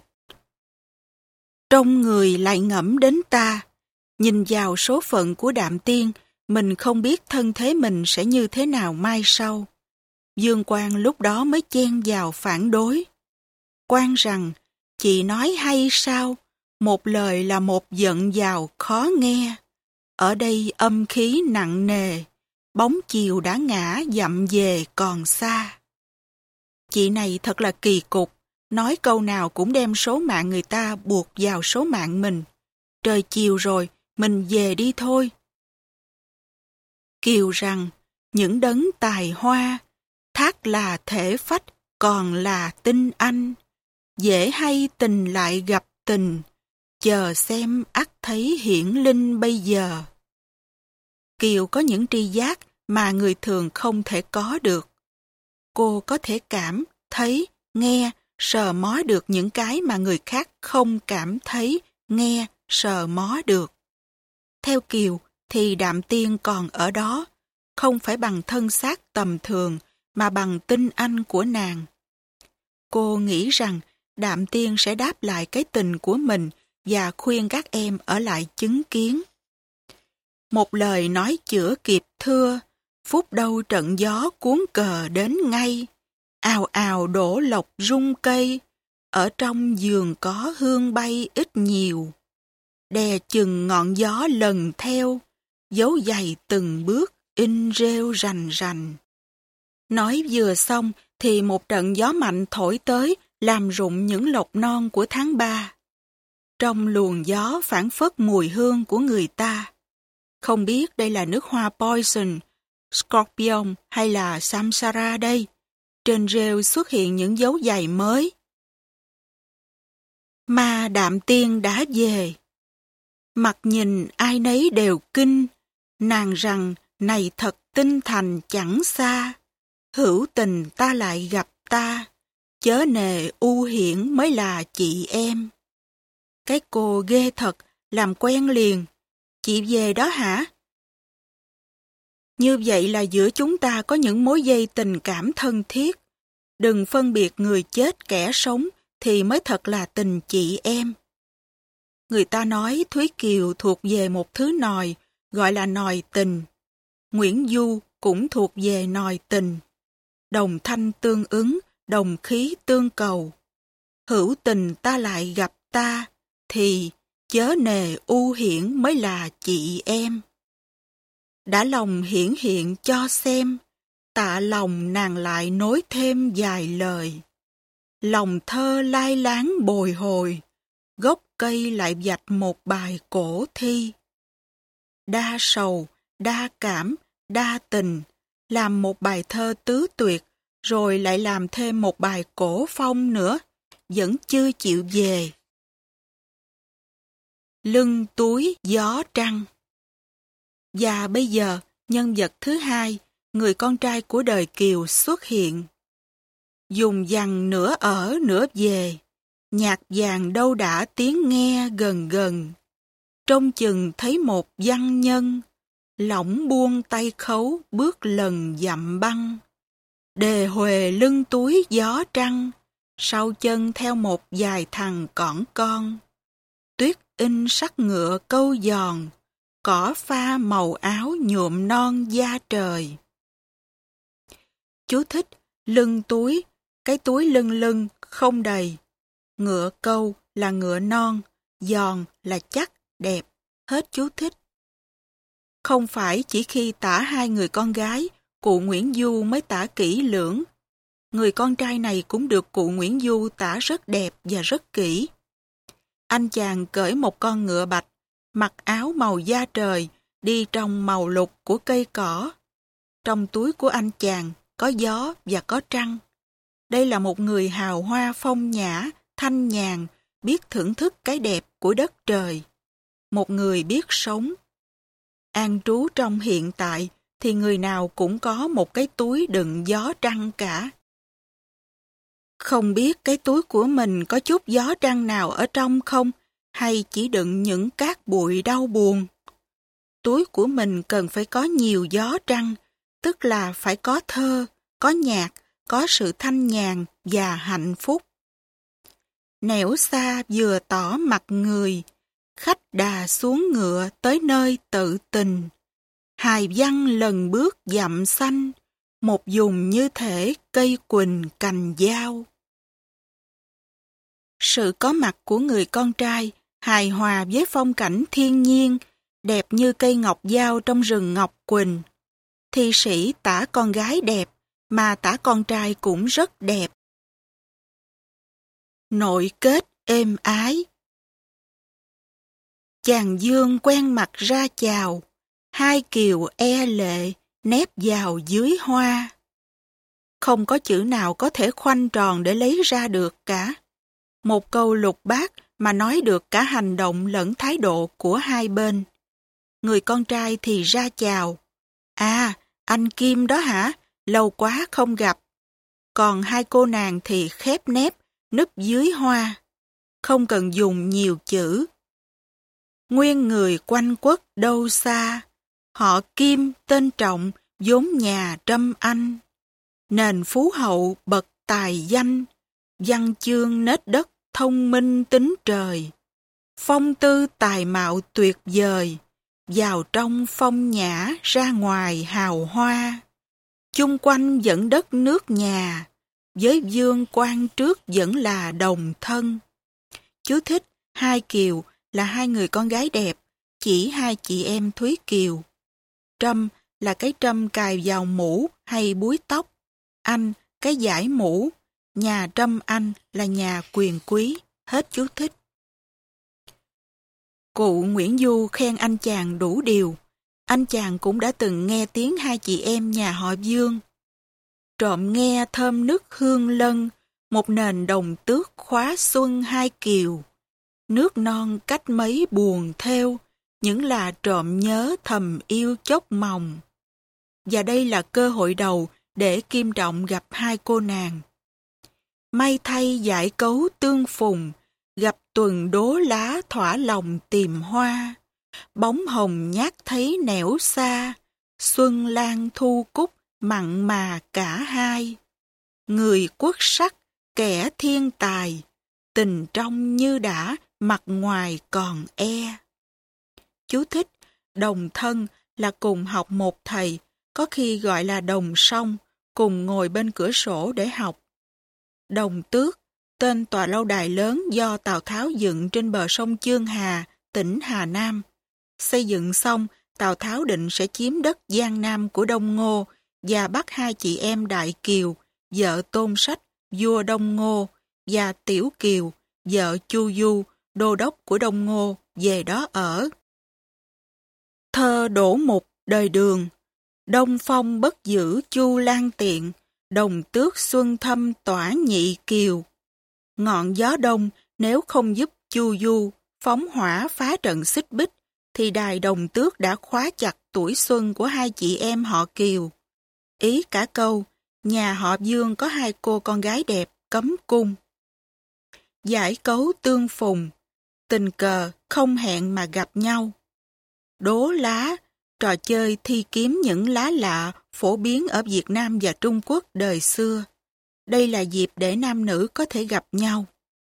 Trong người lại ngẫm đến ta, nhìn vào số phận của Đạm Tiên, mình không biết thân thế mình sẽ như thế nào mai sau. Dương Quang lúc đó mới chen vào phản đối. Quang rằng, chị nói hay sao, Một lời là một giận vào khó nghe. Ở đây âm khí nặng nề, bóng chiều đã ngã dặm về còn xa. Chị này thật là kỳ cục, nói câu nào cũng đem số mạng người ta buộc vào số mạng mình. Trời chiều rồi, mình về đi thôi. Kiều rằng, những đấng tài hoa, thác là thể phách, còn là tinh anh. Dễ hay tình lại gặp tình, chờ xem ắt thấy hiển linh bây giờ. Kiều có những tri giác mà người thường không thể có được. Cô có thể cảm, thấy, nghe, sờ mó được những cái mà người khác không cảm thấy, nghe, sờ mó được. Theo Kiều thì Đạm Tiên còn ở đó, không phải bằng thân xác tầm thường mà bằng tinh anh của nàng. Cô nghĩ rằng Đạm Tiên sẽ đáp lại cái tình của mình và khuyên các em ở lại chứng kiến. Một lời nói chữa kịp thưa, phút đâu trận gió cuốn cờ đến ngay. Ào ào đổ lộc rung cây, ở trong giường có hương bay ít nhiều. Đè chừng ngọn gió lần theo, dấu giày từng bước in rêu rành rành. Nói vừa xong thì một trận gió mạnh thổi tới làm rụng những lộc non của tháng ba. Trong luồng gió phảng phất mùi hương của người ta. Không biết đây là nước hoa poison, scorpion hay là samsara đây. Trên rêu xuất hiện những dấu giày mới. Mà Đạm Tiên đã về. Mặt nhìn ai nấy đều kinh, nàng rằng này thật tinh thành chẳng xa. Hữu tình ta lại gặp ta, chớ nề u hiển mới là chị em. Cái cô ghê thật, làm quen liền. Chị về đó hả? Như vậy là giữa chúng ta có những mối dây tình cảm thân thiết. Đừng phân biệt người chết kẻ sống thì mới thật là tình chị em. Người ta nói Thúy Kiều thuộc về một thứ nòi, gọi là nòi tình. Nguyễn Du cũng thuộc về nòi tình. Đồng thanh tương ứng, đồng khí tương cầu. Hữu tình ta lại gặp ta, thì chớ nề u hiển mới là chị em. Đã lòng hiển hiện cho xem, tạ lòng nàng lại nối thêm vài lời. Lòng thơ lai láng bồi hồi, gốc cây lại vạch một bài cổ thi. Đa sầu, đa cảm, đa tình, làm một bài thơ tứ tuyệt, rồi lại làm thêm một bài cổ phong nữa, vẫn chưa chịu về. Lưng túi gió trăng. Và bây giờ, nhân vật thứ hai, người con trai của đời Kiều xuất hiện. Dùng dằng nửa ở nửa về, nhạc vàng đâu đã tiếng nghe gần gần. Trông chừng thấy một văn nhân, lỏng buông tay khấu bước lần dặm băng. Đề huề lưng túi gió trăng, sau chân theo một vài thằng cỏn con. Tuyết in sắc ngựa câu giòn, cỏ pha màu áo nhuộm non da trời. Chú thích, lưng túi, cái túi lưng lưng không đầy. Ngựa câu là ngựa non, giòn là chắc, đẹp. Hết chú thích. Không phải chỉ khi tả hai người con gái, cụ Nguyễn Du mới tả kỹ lưỡng. Người con trai này cũng được cụ Nguyễn Du tả rất đẹp và rất kỹ. Anh chàng cởi một con ngựa bạch, mặc áo màu da trời, đi trong màu lục của cây cỏ. Trong túi của anh chàng có gió và có trăng. Đây là một người hào hoa phong nhã, thanh nhàn, biết thưởng thức cái đẹp của đất trời. Một người biết sống. An trú trong hiện tại thì người nào cũng có một cái túi đựng gió trăng cả. Không biết cái túi của mình có chút gió trăng nào ở trong không, hay chỉ đựng những cát bụi đau buồn. Túi của mình cần phải có nhiều gió trăng, tức là phải có thơ, có nhạc, có sự thanh nhàn và hạnh phúc. Nẻo xa vừa tỏ mặt người, khách đà xuống ngựa tới nơi tự tình. Hài văn lần bước dặm xanh, một vùng như thể cây quỳnh cành dao. Sự có mặt của người con trai hài hòa với phong cảnh thiên nhiên, đẹp như cây ngọc dao trong rừng ngọc quỳnh. Thi sĩ tả con gái đẹp, mà tả con trai cũng rất đẹp. Nội kết êm ái. Chàng dương quen mặt ra chào, hai kiều e lệ, nép vào dưới hoa. Không có chữ nào có thể khoanh tròn để lấy ra được cả. Một câu lục bát mà nói được cả hành động lẫn thái độ của hai bên. Người con trai thì ra chào. À, anh Kim đó hả? Lâu quá không gặp. Còn hai cô nàng thì khép nép, núp dưới hoa. Không cần dùng nhiều chữ. Nguyên người quanh quất đâu xa. Họ Kim tên Trọng, vốn nhà Trâm Anh. Nền phú hậu bậc tài danh. Văn chương nết đất, thông minh tính trời. Phong tư tài mạo tuyệt vời. Vào trong phong nhã, ra ngoài hào hoa. Chung quanh vẫn đất nước nhà. Với vương quan trước vẫn là đồng thân. Chú thích, hai Kiều là hai người con gái đẹp, chỉ hai chị em Thúy Kiều. Trâm là cái trâm cài vào mũ hay búi tóc. Anh, cái dải mũ. Nhà Trâm Anh là nhà quyền quý. Hết chú thích. Cụ Nguyễn Du khen anh chàng đủ điều. Anh chàng cũng đã từng nghe tiếng hai chị em nhà họ Dương. Trộm nghe thơm nức hương lân, một nền đồng tước khóa xuân hai kiều. Nước non cách mấy buồn theo, những là trộm nhớ thầm yêu chốc mòng. Và đây là cơ hội đầu để Kim Trọng gặp hai cô nàng. May thay giải cấu tương phùng, gặp tuần đố lá thỏa lòng tìm hoa. Bóng hồng nhát thấy nẻo xa, xuân lan thu cúc mặn mà cả hai. Người quốc sắc, kẻ thiên tài, tình trong như đã, mặt ngoài còn e. Chú thích, đồng thân là cùng học một thầy, có khi gọi là đồng song, cùng ngồi bên cửa sổ để học. Đồng Tước, tên tòa lâu đài lớn do Tào Tháo dựng trên bờ sông Chương Hà, tỉnh Hà Nam. Xây dựng xong, Tào Tháo định sẽ chiếm đất Giang Nam của Đông Ngô và bắt hai chị em Đại Kiều, vợ Tôn Sách, vua Đông Ngô, và Tiểu Kiều, vợ Chu Du, đô đốc của Đông Ngô, về đó ở. Thơ Đỗ Mục đời Đường. Đông phong bất giữ Chu Lan tiện, đồng tước xuân thâm tỏa nhị kiều. Ngọn gió đông nếu không giúp Chu Du phóng hỏa phá trận xích bích, thì đài đồng tước đã khóa chặt tuổi xuân của hai chị em họ Kiều. Ý cả câu, nhà họ Dương có hai cô con gái đẹp, cấm cung. Giải cấu tương phùng, tình cờ không hẹn mà gặp nhau. Đố lá, trò chơi thi kiếm những lá lạ phổ biến ở Việt Nam và Trung Quốc đời xưa. Đây là dịp để nam nữ có thể gặp nhau.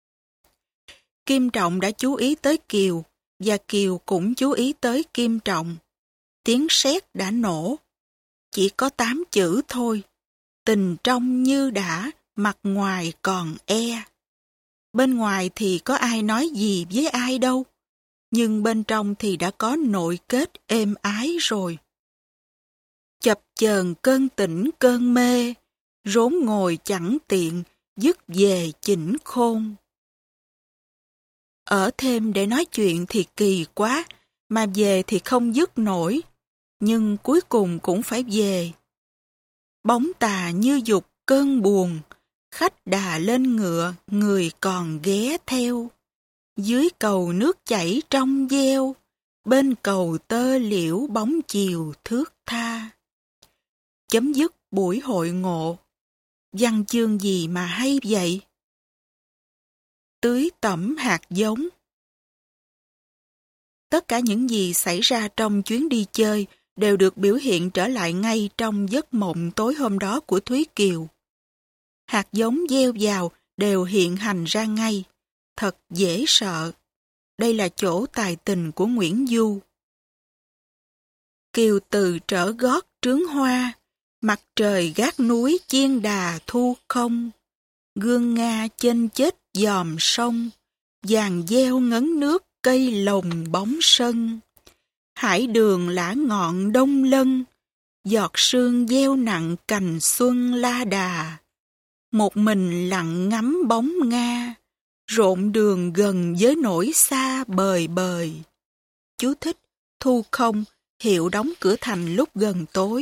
Kim Trọng đã chú ý tới Kiều, và Kiều cũng chú ý tới Kim Trọng. Tiếng sét đã nổ. Chỉ có tám chữ thôi. Tình trong như đã, mặt ngoài còn e. Bên ngoài thì có ai nói gì với ai đâu. Nhưng bên trong thì đã có nội kết êm ái rồi. Chập chờn cơn tỉnh cơn mê, rốn ngồi chẳng tiện, dứt về chỉnh khôn. Ở thêm để nói chuyện thì kỳ quá, mà về thì không dứt nổi, nhưng cuối cùng cũng phải về. Bóng tà như dục cơn buồn, khách đà lên ngựa, người còn ghé theo. Dưới cầu nước chảy trong veo, bên cầu tơ liễu bóng chiều thướt tha. Chấm dứt buổi hội ngộ. Văn chương gì mà hay vậy? Tưới tẩm hạt giống. Tất cả những gì xảy ra trong chuyến đi chơi đều được biểu hiện trở lại ngay trong giấc mộng tối hôm đó của Thúy Kiều. Hạt giống gieo vào đều hiện hành ra ngay. Thật dễ sợ. Đây là chỗ tài tình của Nguyễn Du. Kiều từ trở gót trướng hoa, mặt trời gác núi chiên đà thu không. Gương Nga chênh chết dòm sông, vàng gieo ngấn nước cây lồng bóng sân. Hải đường lã ngọn đông lân, giọt sương gieo nặng cành xuân la đà. Một mình lặng ngắm bóng Nga, rộn đường gần với nỗi xa bời bời. Chú thích: thu không, hiệu đóng cửa thành lúc gần tối.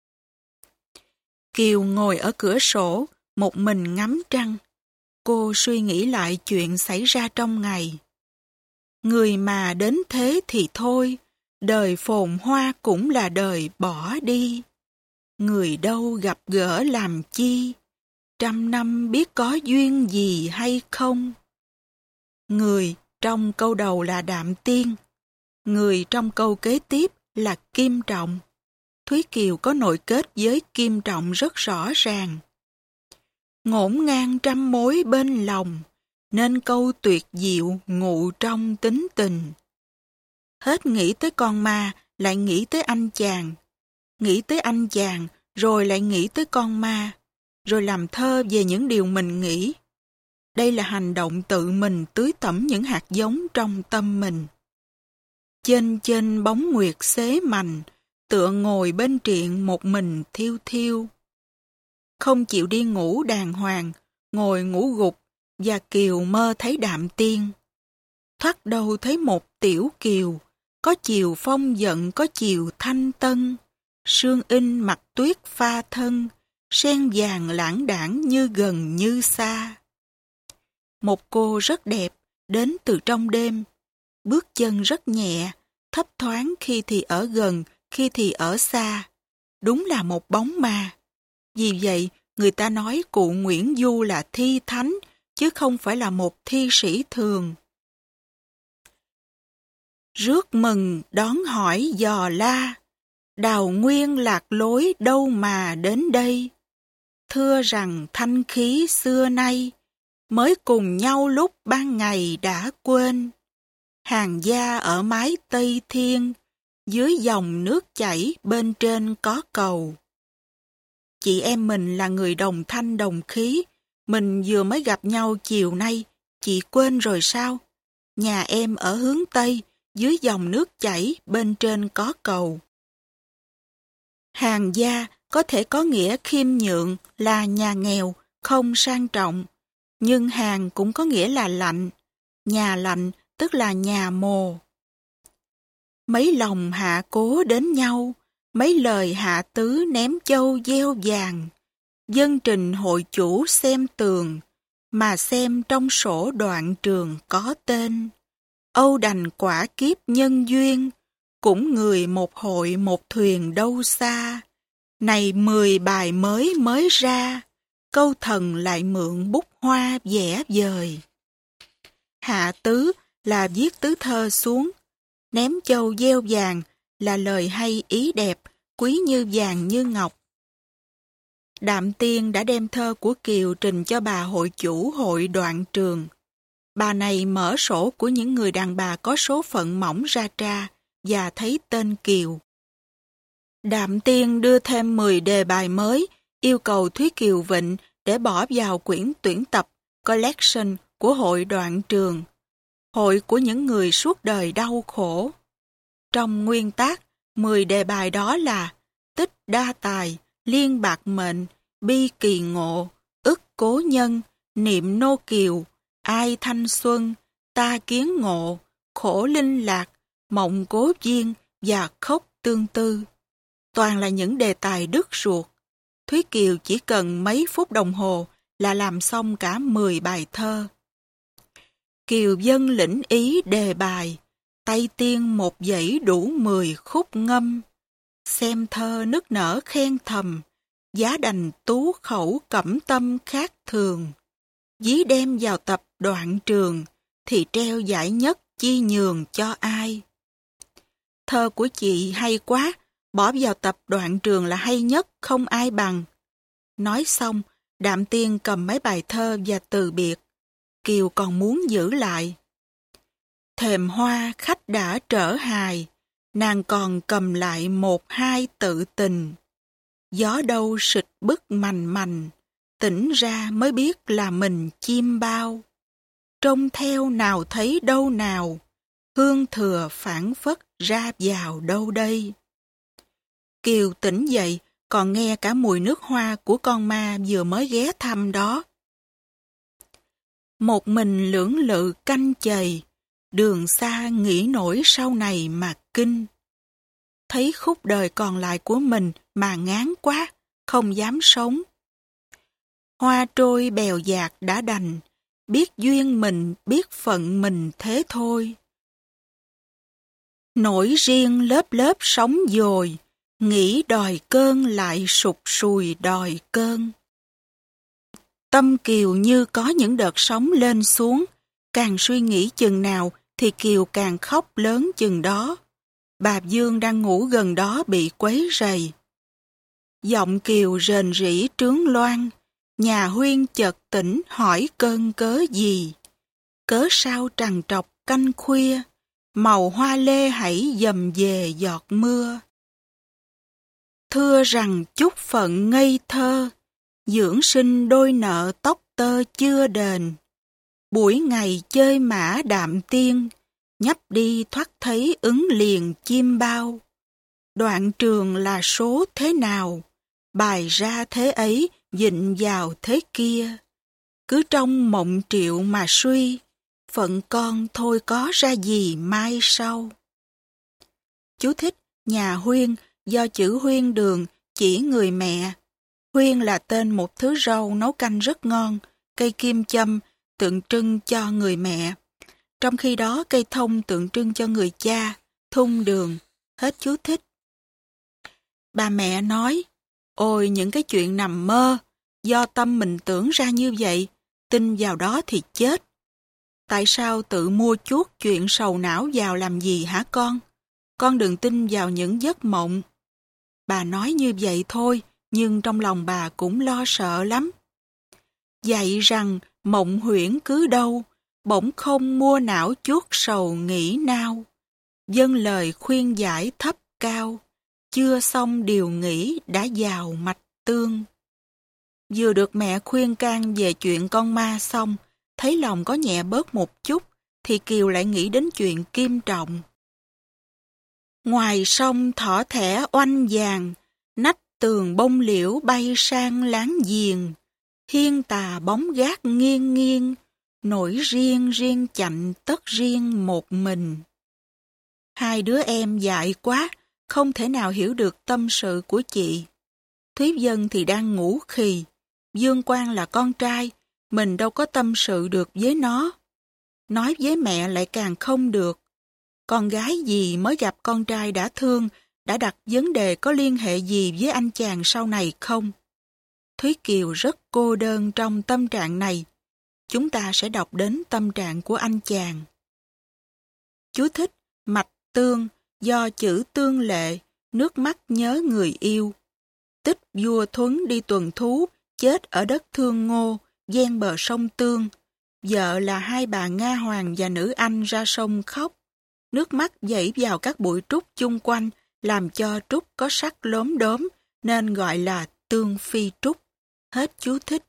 Kiều ngồi ở cửa sổ, một mình ngắm trăng. Cô suy nghĩ lại chuyện xảy ra trong ngày. Người mà đến thế thì thôi, đời phồn hoa cũng là đời bỏ đi. Người đâu gặp gỡ làm chi, trăm năm biết có duyên gì hay không. Người trong câu đầu là Đạm Tiên, người trong câu kế tiếp là Kim Trọng. Thúy Kiều có nội kết với Kim Trọng rất rõ ràng. Ngổn ngang trăm mối bên lòng, nên câu tuyệt diệu ngụ trong tính tình. Hết nghĩ tới con ma, lại nghĩ tới anh chàng. Nghĩ tới anh chàng, rồi lại nghĩ tới con ma. Rồi làm thơ về những điều mình nghĩ. Đây là hành động tự mình tưới tẩm những hạt giống trong tâm mình. Chênh chênh bóng nguyệt xế mành, tựa ngồi bên triện một mình thiêu thiêu. Không chịu đi ngủ đàng hoàng, ngồi ngủ gục, và Kiều mơ thấy Đạm Tiên. Thoát đâu thấy một tiểu Kiều, có chiều phong giận, có chiều thanh tân. Sương in mặt tuyết pha thân, sen vàng lãng đãng như gần như xa. Một cô rất đẹp, đến từ trong đêm. Bước chân rất nhẹ, thấp thoáng khi thì ở gần, khi thì ở xa. Đúng là một bóng ma. Vì vậy, người ta nói cụ Nguyễn Du là thi thánh, chứ không phải là một thi sĩ thường. Rước mừng đón hỏi dò la, đào nguyên lạc lối đâu mà đến đây. Thưa rằng thanh khí xưa nay, mới cùng nhau lúc ban ngày đã quên. Hàng gia ở mái Tây Thiên, dưới dòng nước chảy bên trên có cầu. Chị em mình là người đồng thanh đồng khí, mình vừa mới gặp nhau chiều nay, chị quên rồi sao? Nhà em ở hướng Tây, dưới dòng nước chảy bên trên có cầu. Hàng gia có thể có nghĩa khiêm nhượng, là nhà nghèo, không sang trọng. Nhưng hàng cũng có nghĩa là lạnh. Nhà lạnh tức là nhà mồ. Mấy lòng hạ cố đến nhau, mấy lời hạ tứ ném châu gieo vàng. Dân trình hội chủ xem tường, mà xem trong sổ đoạn trường có tên. Âu đành quả kiếp nhân duyên, cũng người một hội một thuyền đâu xa. Này mười bài mới mới ra, câu thần lại mượn bút hoa vẽ vời. Hạ tứ là viết tứ thơ xuống, ném châu gieo vàng là lời hay ý đẹp, quý như vàng như ngọc. Đạm Tiên đã đem thơ của Kiều trình cho bà hội chủ hội Đoạn Trường. Bà này mở sổ của những người đàn bà có số phận mỏng ra tra và thấy tên Kiều. Đạm Tiên đưa thêm mười đề bài mới, yêu cầu Thúy Kiều Vịnh để bỏ vào quyển tuyển tập collection của hội Đoạn Trường, hội của những người suốt đời đau khổ. Trong nguyên tác, mười đề bài đó là tích đa tài, liên bạc mệnh, bi kỳ ngộ, ức cố nhân, niệm nô kiều, ai thanh xuân, ta kiến ngộ, khổ linh lạc, mộng cố duyên và khóc tương tư. Toàn là những đề tài đứt ruột. Thúy Kiều chỉ cần mấy phút đồng hồ là làm xong cả mười bài thơ. Kiều dân lĩnh ý đề bài, tay tiên một dãy đủ mười khúc ngâm. Xem thơ nức nở khen thầm, giá đành tú khẩu cẩm tâm khác thường. Dí đem vào tập Đoạn Trường, thì treo giải nhất chi nhường cho ai. Thơ của chị hay quá, bỏ vào tập Đoạn Trường là hay nhất, không ai bằng. Nói xong, Đạm Tiên cầm mấy bài thơ và từ biệt. Kiều còn muốn giữ lại. Thềm hoa khách đã trở hài, nàng còn cầm lại một hai tự tình. Gió đâu xịt bức mành mành, tỉnh ra mới biết là mình chim bao. Trông theo nào thấy đâu nào, hương thừa phảng phất ra vào đâu đây. Kiều tỉnh dậy, còn nghe cả mùi nước hoa của con ma vừa mới ghé thăm đó. Một mình lưỡng lự canh chày, đường xa nghĩ nổi sau này mà kinh. Thấy khúc đời còn lại của mình mà ngán quá, không dám sống. Hoa trôi bèo dạt đã đành, biết duyên mình, biết phận mình thế thôi. Nổi riêng lớp lớp sóng dồi, nghĩ đòi cơn lại sụp sùi đòi cơn. Tâm Kiều như có những đợt sóng lên xuống, càng suy nghĩ chừng nào thì Kiều càng khóc lớn chừng đó. Bà Dương đang ngủ gần đó bị quấy rầy. Giọng Kiều rền rĩ trướng loan, nhà Huyên chợt tỉnh hỏi cơn cớ gì. Cớ sao trằn trọc canh khuya, màu hoa lê hãy dầm về giọt mưa. Thưa rằng chúc phận ngây thơ, dưỡng sinh đôi nợ tóc tơ chưa đền. Buổi ngày chơi mã đạm tiên, nhấp đi thoát thấy ứng liền chim bao. Đoạn trường là số thế nào, bài ra thế ấy vịnh vào thế kia. Cứ trong mộng triệu mà suy, phận con thôi có ra gì mai sau. Chú thích: nhà Huyên do chữ Huyên Đường chỉ người mẹ. Huyên là tên một thứ rau nấu canh rất ngon, cây kim châm tượng trưng cho người mẹ. Trong khi đó cây thông tượng trưng cho người cha, thung đường. Hết chú thích. Bà mẹ nói, ôi những cái chuyện nằm mơ, do tâm mình tưởng ra như vậy, tin vào đó thì chết. Tại sao tự mua chuốt chuyện sầu não vào làm gì hả con? Con đừng tin vào những giấc mộng. Bà nói như vậy thôi, nhưng trong lòng bà cũng lo sợ lắm. Dạy rằng mộng huyễn cứ đâu, bỗng không mua não chuốt sầu nghĩ nao. Dâng lời khuyên giải thấp cao, chưa xong điều nghĩ đã vào mạch tương. Vừa được mẹ khuyên can về chuyện con ma xong, thấy lòng có nhẹ bớt một chút, thì Kiều lại nghĩ đến chuyện Kim Trọng. Ngoài sông thỏ thẻ oanh vàng, nách tường bông liễu bay sang láng giềng, hiên tà bóng gác nghiêng nghiêng, nổi riêng riêng chạnh tất riêng một mình. Hai đứa em dại quá, không thể nào hiểu được tâm sự của chị. Thúy Vân thì đang ngủ khì, Dương Quang là con trai, mình đâu có tâm sự được với nó. Nói với mẹ lại càng không được. Con gái gì mới gặp con trai đã thương, đã đặt vấn đề có liên hệ gì với anh chàng sau này không? Thúy Kiều rất cô đơn trong tâm trạng này. Chúng ta sẽ đọc đến tâm trạng của anh chàng. Chú thích: mạch tương, do chữ tương lệ, nước mắt nhớ người yêu. Tích vua Thuấn đi tuần thú, chết ở đất Thương Ngô, ven bờ sông Tương. Vợ là hai bà Nga Hoàng và nữ Anh ra sông khóc. Nước mắt dãy vào các bụi trúc chung quanh, làm cho trúc có sắc lốm đốm, nên gọi là tương phi trúc. Hết chú thích.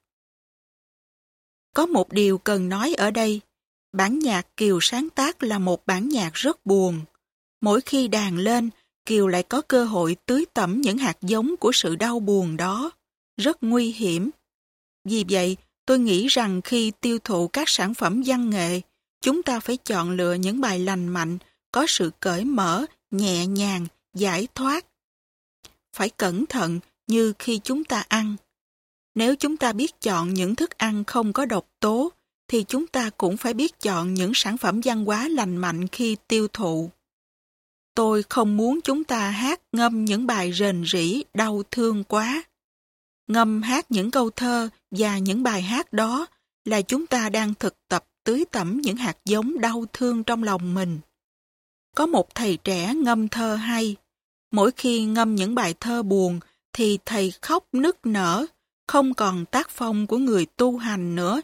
Có một điều cần nói ở đây. Bản nhạc Kiều sáng tác là một bản nhạc rất buồn. Mỗi khi đàn lên, Kiều lại có cơ hội tưới tẩm những hạt giống của sự đau buồn đó. Rất nguy hiểm. Vì vậy, tôi nghĩ rằng khi tiêu thụ các sản phẩm văn nghệ, chúng ta phải chọn lựa những bài lành mạnh, có sự cởi mở, nhẹ nhàng, giải thoát. Phải cẩn thận như khi chúng ta ăn. Nếu chúng ta biết chọn những thức ăn không có độc tố, thì chúng ta cũng phải biết chọn những sản phẩm văn hóa lành mạnh khi tiêu thụ. Tôi không muốn chúng ta hát ngâm những bài rền rĩ đau thương quá. Ngâm hát những câu thơ và những bài hát đó là chúng ta đang thực tập tưới tẩm những hạt giống đau thương trong lòng mình. Có một thầy trẻ ngâm thơ hay. Mỗi khi ngâm những bài thơ buồn thì thầy khóc nức nở, không còn tác phong của người tu hành nữa.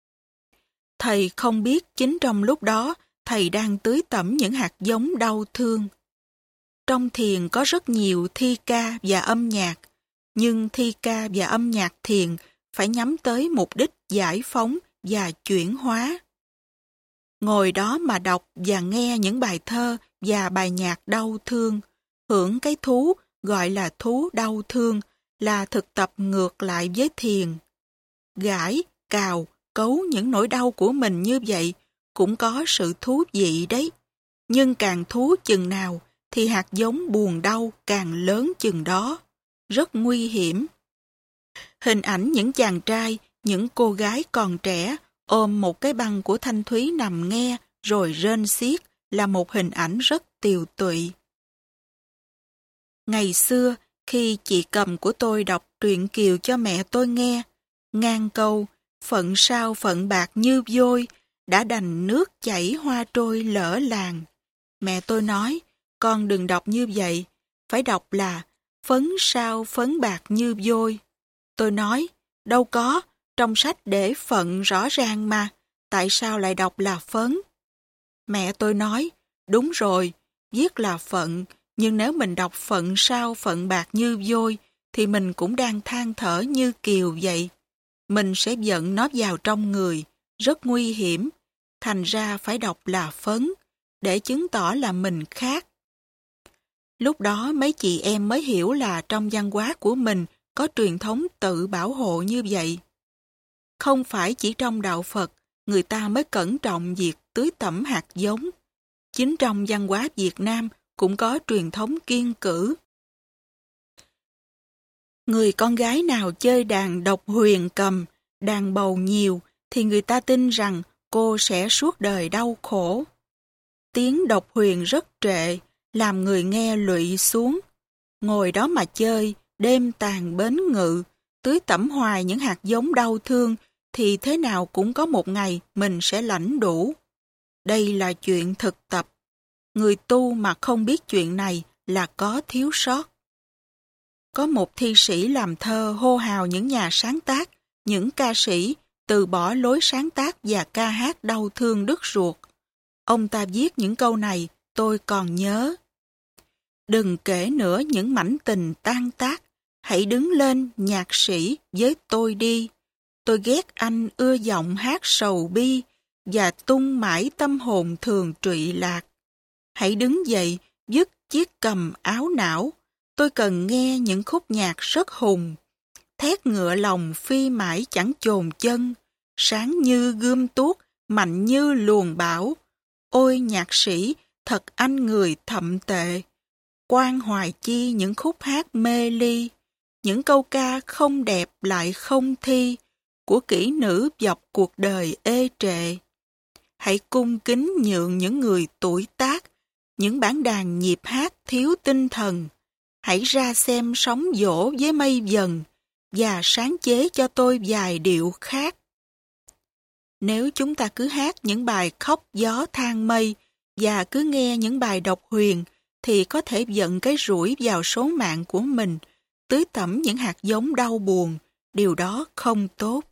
Thầy không biết chính trong lúc đó thầy đang tưới tẩm những hạt giống đau thương. Trong thiền có rất nhiều thi ca và âm nhạc, nhưng thi ca và âm nhạc thiền phải nhắm tới mục đích giải phóng và chuyển hóa. ngồi đó mà đọc và nghe những bài thơ và bài nhạc đau thương, hưởng cái thú gọi là thú đau thương, là thực tập ngược lại với thiền. Gãi, cào, cấu những nỗi đau của mình như vậy cũng có sự thú vị đấy. Nhưng càng thú chừng nào thì hạt giống buồn đau càng lớn chừng đó. Rất nguy hiểm. Hình ảnh những chàng trai, những cô gái còn trẻ ôm một cái băng của Thanh Thúy nằm nghe rồi rên xiết là một hình ảnh rất tiều tụy. Ngày xưa, khi chị Cầm của tôi đọc truyện Kiều cho mẹ tôi nghe, ngang câu phận sao phận bạc như vôi, đã đành nước chảy hoa trôi lỡ làng. Mẹ tôi nói, con đừng đọc như vậy, phải đọc là phấn sao phấn bạc như vôi. Tôi nói, đâu có, trong sách để phận rõ ràng mà, tại sao lại đọc là phấn? Mẹ tôi nói, đúng rồi, viết là phận, nhưng nếu mình đọc phận sao phận bạc như vôi, thì mình cũng đang than thở như Kiều vậy. Mình sẽ dẫn nó vào trong người, rất nguy hiểm, thành ra phải đọc là phấn, để chứng tỏ là mình khác. Lúc đó mấy chị em mới hiểu là trong văn hóa của mình có truyền thống tự bảo hộ như vậy. Không phải chỉ trong đạo Phật, người ta mới cẩn trọng việc tưới tẩm hạt giống. Chính trong văn hóa Việt Nam cũng có truyền thống kiêng cữ. Người con gái nào chơi đàn độc huyền cầm, đàn bầu nhiều, thì người ta tin rằng cô sẽ suốt đời đau khổ. Tiếng độc huyền rất trệ, làm người nghe lụy xuống. Ngồi đó mà chơi, đêm tàn bến ngự, tưới tẩm hoài những hạt giống đau thương, thì thế nào cũng có một ngày mình sẽ lãnh đủ. Đây là chuyện thực tập. Người tu mà không biết chuyện này là có thiếu sót. Có một thi sĩ làm thơ hô hào những nhà sáng tác, những ca sĩ từ bỏ lối sáng tác và ca hát đau thương đứt ruột. Ông ta viết những câu này tôi còn nhớ. Đừng kể nữa những mảnh tình tan tác, hãy đứng lên nhạc sĩ với tôi đi. Tôi ghét anh ưa giọng hát sầu bi và tung mãi tâm hồn thường trụy lạc. Hãy đứng dậy, dứt chiếc cầm áo não. Tôi cần nghe những khúc nhạc rất hùng. Thét ngựa lòng phi mãi chẳng chồn chân, sáng như gươm tuốt, mạnh như luồng bão. Ôi nhạc sĩ, thật anh người thậm tệ. Quan hoài chi những khúc hát mê ly, những câu ca không đẹp lại không thi, của kỹ nữ dọc cuộc đời ê trệ. Hãy cung kính nhượng những người tuổi tác, những bản đàn nhịp hát thiếu tinh thần. Hãy ra xem sóng dỗ với mây dần, và sáng chế cho tôi vài điệu khác. Nếu chúng ta cứ hát những bài khóc gió than mây, và cứ nghe những bài độc huyền, thì có thể dẫn cái rủi vào số mạng của mình, tưới tẩm những hạt giống đau buồn. Điều đó không tốt.